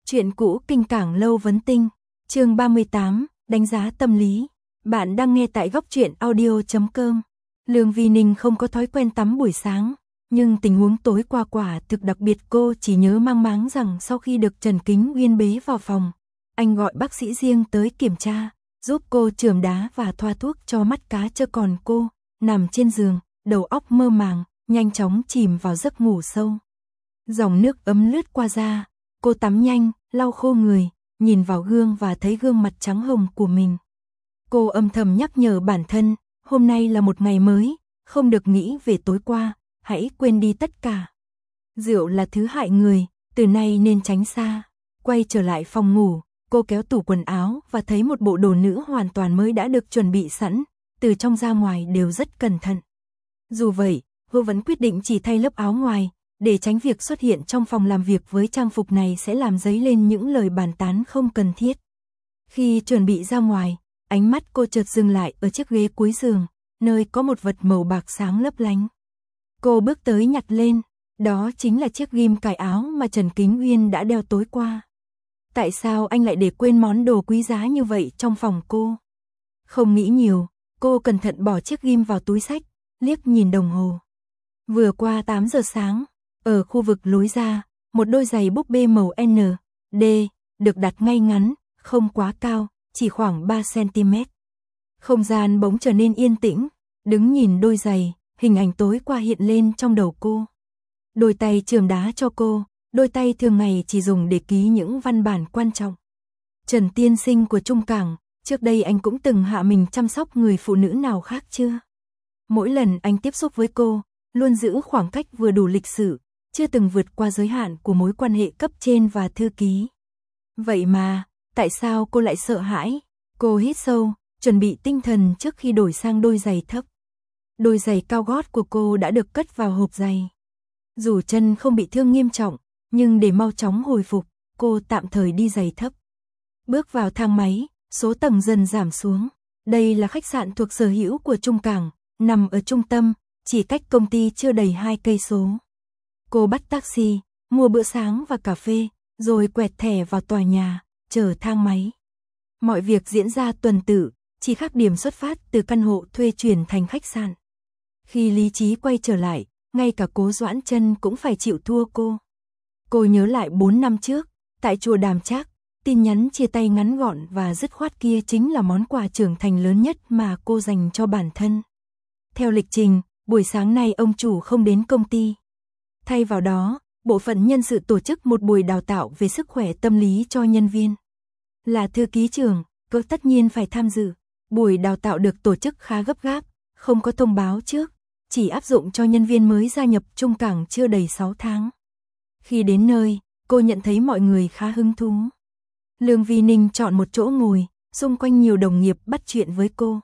Chuyện cũ kinh cảng lâu vấn tinh, chương 38, đánh giá tâm lý. Bạn đang nghe tại góc truyện audio.com. Lương Vi Ninh không có thói quen tắm buổi sáng, nhưng tình huống tối qua quả thực đặc biệt. Cô chỉ nhớ mang máng rằng sau khi được Trần Kính Uyên bế vào phòng, anh gọi bác sĩ riêng tới kiểm tra, giúp cô chườm đá và thoa thuốc cho mắt cá cho, còn cô nằm trên giường, đầu óc mơ màng, nhanh chóng chìm vào giấc ngủ sâu. Dòng nước ấm lướt qua da, cô tắm nhanh, lau khô người, nhìn vào gương và thấy gương mặt trắng hồng của mình. Cô âm thầm nhắc nhở bản thân, hôm nay là một ngày mới, không được nghĩ về tối qua, hãy quên đi tất cả. Rượu là thứ hại người, từ nay nên tránh xa. Quay trở lại phòng ngủ, cô kéo tủ quần áo và thấy một bộ đồ nữ hoàn toàn mới đã được chuẩn bị sẵn, từ trong ra ngoài đều rất cẩn thận. Dù vậy, cô vẫn quyết định chỉ thay lớp áo ngoài, để tránh việc xuất hiện trong phòng làm việc với trang phục này sẽ làm dấy lên những lời bàn tán không cần thiết. Khi chuẩn bị ra ngoài, ánh mắt cô chợt dừng lại ở chiếc ghế cuối giường, nơi có một vật màu bạc sáng lấp lánh. Cô bước tới nhặt lên, đó chính là chiếc ghim cài áo mà Trần Kính Uyên đã đeo tối qua. Tại sao anh lại để quên món đồ quý giá như vậy trong phòng cô? Không nghĩ nhiều, cô cẩn thận bỏ chiếc ghim vào túi xách, liếc nhìn đồng hồ. Vừa qua 8 giờ sáng. Ở khu vực lối ra, một đôi giày búp bê màu N, D, được đặt ngay ngắn, không quá cao, chỉ khoảng 3 cm. Không gian bỗng trở nên yên tĩnh, đứng nhìn đôi giày, hình ảnh tối qua hiện lên trong đầu cô. Đôi tay chườm đá cho cô, đôi tay thường ngày chỉ dùng để ký những văn bản quan trọng. Trần tiên sinh của Trung Cảng, trước đây anh cũng từng hạ mình chăm sóc người phụ nữ nào khác chưa? Mỗi lần anh tiếp xúc với cô, luôn giữ khoảng cách vừa đủ lịch sự, chưa từng vượt qua giới hạn của mối quan hệ cấp trên và thư ký. Vậy mà, tại sao cô lại sợ hãi? Cô hít sâu, chuẩn bị tinh thần trước khi đổi sang đôi giày thấp. Đôi giày cao gót của cô đã được cất vào hộp giày. Dù chân không bị thương nghiêm trọng, nhưng để mau chóng hồi phục, cô tạm thời đi giày thấp. Bước vào thang máy, số tầng dần giảm xuống. Đây là khách sạn thuộc sở hữu của Trung Cảng, nằm ở trung tâm, chỉ cách công ty chưa đầy 2 cây số. Cô bắt taxi, mua bữa sáng và cà phê, rồi quẹt thẻ vào tòa nhà, chờ thang máy. Mọi việc diễn ra tuần tự, chỉ khác điểm xuất phát từ căn hộ thuê chuyển thành khách sạn. Khi lý trí quay trở lại, ngay cả Cố Doãn Chân cũng phải chịu thua cô. Cô nhớ lại 4 năm trước, tại chùa Đàm Trác, tin nhắn chia tay ngắn gọn và dứt khoát kia chính là món quà trưởng thành lớn nhất mà cô dành cho bản thân. Theo lịch trình, buổi sáng nay ông chủ không đến công ty. Thay vào đó, bộ phận nhân sự tổ chức một buổi đào tạo về sức khỏe tâm lý cho nhân viên. Là thư ký trưởng, cô tất nhiên phải tham dự. Buổi đào tạo được tổ chức khá gấp gáp, không có thông báo trước, chỉ áp dụng cho nhân viên mới gia nhập Trung Cảng chưa đầy 6 tháng. Khi đến nơi, cô nhận thấy mọi người khá hứng thú. Lương Vi Ninh chọn một chỗ ngồi, xung quanh nhiều đồng nghiệp bắt chuyện với cô.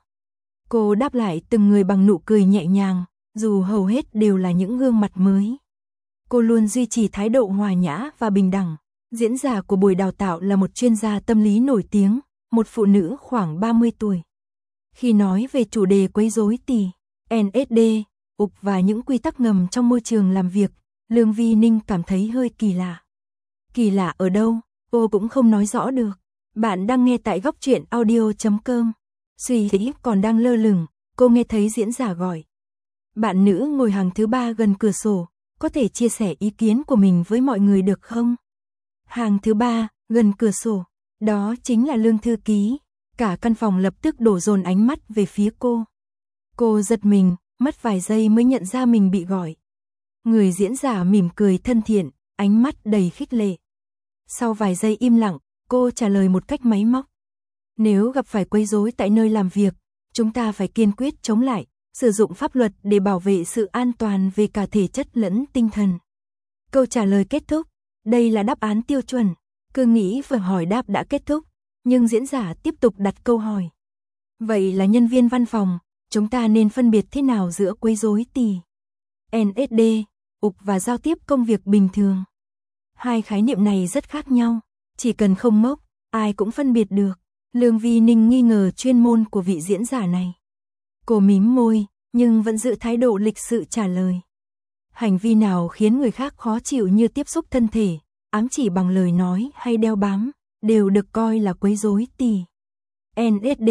Cô đáp lại từng người bằng nụ cười nhẹ nhàng, dù hầu hết đều là những gương mặt mới. Cô luôn duy trì thái độ hòa nhã và bình đẳng. Diễn giả của buổi đào tạo là một chuyên gia tâm lý nổi tiếng, một phụ nữ khoảng 30 tuổi. Khi nói về chủ đề quấy rối TNSD, ục và những quy tắc ngầm trong môi trường làm việc, Lương Vi Ninh cảm thấy hơi kỳ lạ. Kỳ lạ ở đâu, cô cũng không nói rõ được. Bạn đang nghe tại góc truyện audio.com. Suy nghĩ còn đang lơ lửng, cô nghe thấy diễn giả gọi. Bạn nữ ngồi hàng thứ 3 gần cửa sổ, có thể chia sẻ ý kiến của mình với mọi người được không? Hàng thứ 3, gần cửa sổ, đó chính là Lương thư ký. Cả căn phòng lập tức đổ dồn ánh mắt về phía cô. Cô giật mình, mất vài giây mới nhận ra mình bị gọi. Người diễn giả mỉm cười thân thiện, ánh mắt đầy khích lệ. Sau vài giây im lặng, cô trả lời một cách máy móc. Nếu gặp phải quấy rối tại nơi làm việc, chúng ta phải kiên quyết chống lại, sử dụng pháp luật để bảo vệ sự an toàn về cả thể chất lẫn tinh thần. Câu trả lời kết thúc, đây là đáp án tiêu chuẩn. Cứ nghĩ vừa hỏi đáp đã kết thúc, nhưng diễn giả tiếp tục đặt câu hỏi. Vậy là nhân viên văn phòng, chúng ta nên phân biệt thế nào giữa quấy rối TNSD, ục và giao tiếp công việc bình thường? Hai khái niệm này rất khác nhau, chỉ cần không mốc, ai cũng phân biệt được. Lương Vi Ninh nghi ngờ chuyên môn của vị diễn giả này. Cô mím môi, nhưng vẫn giữ thái độ lịch sự trả lời. Hành vi nào khiến người khác khó chịu như tiếp xúc thân thể, ám chỉ bằng lời nói hay đeo bám, đều được coi là quấy rối TNSD.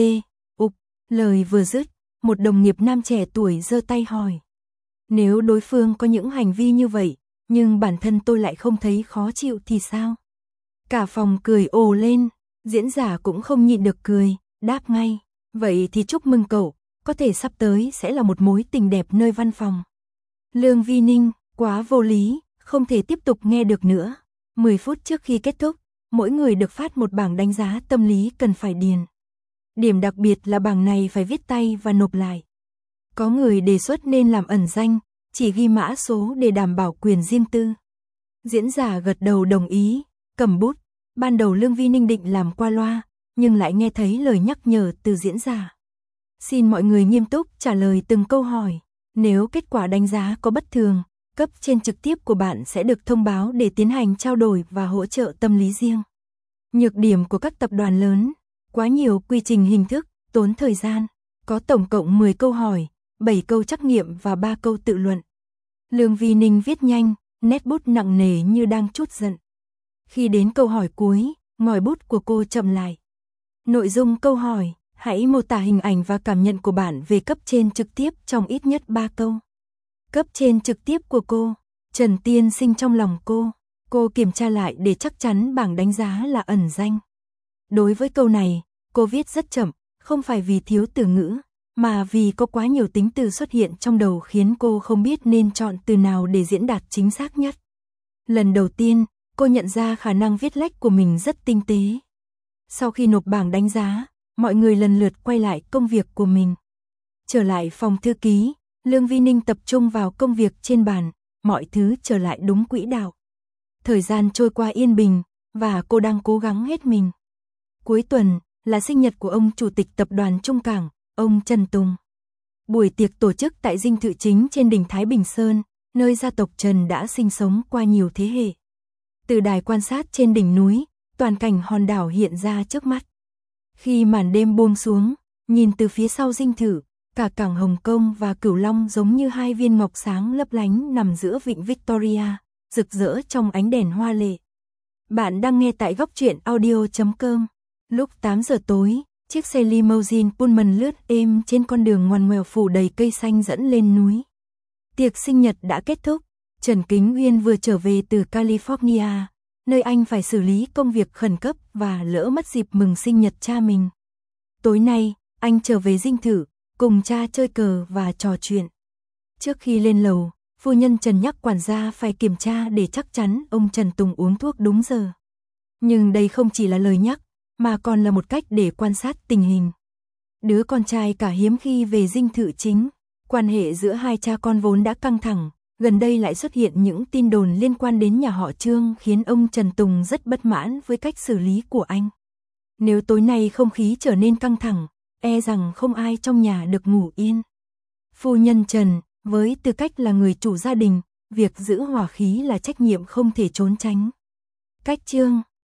Lời vừa dứt, một đồng nghiệp nam trẻ tuổi giơ tay hỏi. Nếu đối phương có những hành vi như vậy, nhưng bản thân tôi lại không thấy khó chịu thì sao? Cả phòng cười ồ lên, diễn giả cũng không nhịn được cười, đáp ngay. Vậy thì chúc mừng cậu, có thể sắp tới sẽ là một mối tình đẹp nơi văn phòng. Lương Vi Ninh, quá vô lý, không thể tiếp tục nghe được nữa. 10 phút trước khi kết thúc, mỗi người được phát một bảng đánh giá tâm lý cần phải điền. Điểm đặc biệt là bảng này phải viết tay và nộp lại. Có người đề xuất nên làm ẩn danh, chỉ ghi mã số để đảm bảo quyền riêng tư. Diễn giả gật đầu đồng ý, cầm bút. Ban đầu Lương Vi Ninh định làm qua loa, nhưng lại nghe thấy lời nhắc nhở từ diễn giả. Xin mọi người nghiêm túc trả lời từng câu hỏi. Nếu kết quả đánh giá có bất thường, cấp trên trực tiếp của bạn sẽ được thông báo để tiến hành trao đổi và hỗ trợ tâm lý riêng. Nhược điểm của các tập đoàn lớn, quá nhiều quy trình hình thức, tốn thời gian. Có tổng cộng 10 câu hỏi, 7 câu trắc nghiệm và 3 câu tự luận. Lương Vi Ninh viết nhanh, nét bút nặng nề như đang trút giận. Khi đến câu hỏi cuối, ngòi bút của cô chậm lại. Nội dung câu hỏi, hãy mô tả hình ảnh và cảm nhận của bạn về cấp trên trực tiếp trong ít nhất 3 câu. Cấp trên trực tiếp của cô, Trần Tiên Sinh trong lòng cô kiểm tra lại để chắc chắn bảng đánh giá là ẩn danh. Đối với câu này, cô viết rất chậm, không phải vì thiếu từ ngữ, mà vì có quá nhiều tính từ xuất hiện trong đầu khiến cô không biết nên chọn từ nào để diễn đạt chính xác nhất. Lần đầu tiên, cô nhận ra khả năng viết lách của mình rất tinh tế. Sau khi nộp bảng đánh giá, mọi người lần lượt quay lại công việc của mình. Trở lại phòng thư ký, Lương Vi Ninh tập trung vào công việc trên bàn, mọi thứ trở lại đúng quỹ đạo. Thời gian trôi qua yên bình, và cô đang cố gắng hết mình. Cuối tuần, là sinh nhật của ông Chủ tịch Tập đoàn Trung Cảng, ông Trần Tùng. Buổi tiệc tổ chức tại dinh thự chính trên đỉnh Thái Bình Sơn, nơi gia tộc Trần đã sinh sống qua nhiều thế hệ. Từ đài quan sát trên đỉnh núi, toàn cảnh hòn đảo hiện ra trước mắt. Khi màn đêm buông xuống, nhìn từ phía sau dinh thự, cả cảng Hồng Kông và Cửu Long giống như hai viên ngọc sáng lấp lánh nằm giữa vịnh Victoria, rực rỡ trong ánh đèn hoa lệ. Bạn đang nghe tại góc truyện audio.com. Lúc 8 giờ tối, chiếc xe limousine Pullman lướt êm trên con đường ngoằn ngoèo phủ đầy cây xanh dẫn lên núi. Tiệc sinh nhật đã kết thúc, Trần Kính Uyên vừa trở về từ California, nơi anh phải xử lý công việc khẩn cấp và lỡ mất dịp mừng sinh nhật cha mình. Tối nay, anh trở về dinh thự, cùng cha chơi cờ và trò chuyện. Trước khi lên lầu, phu nhân Trần nhắc quản gia phải kiểm tra để chắc chắn ông Trần Tùng uống thuốc đúng giờ. Nhưng đây không chỉ là lời nhắc, mà còn là một cách để quan sát tình hình. Đứa con trai cả hiếm khi về dinh thự chính, quan hệ giữa hai cha con vốn đã căng thẳng, gần đây lại xuất hiện những tin đồn liên quan đến nhà họ Trương khiến ông Trần Tùng rất bất mãn với cách xử lý của anh. Nếu tối nay không khí trở nên căng thẳng, e rằng không ai trong nhà được ngủ yên. Phu nhân Trần, với tư cách là người chủ gia đình, việc giữ hòa khí là trách nhiệm không thể trốn tránh. Cách chương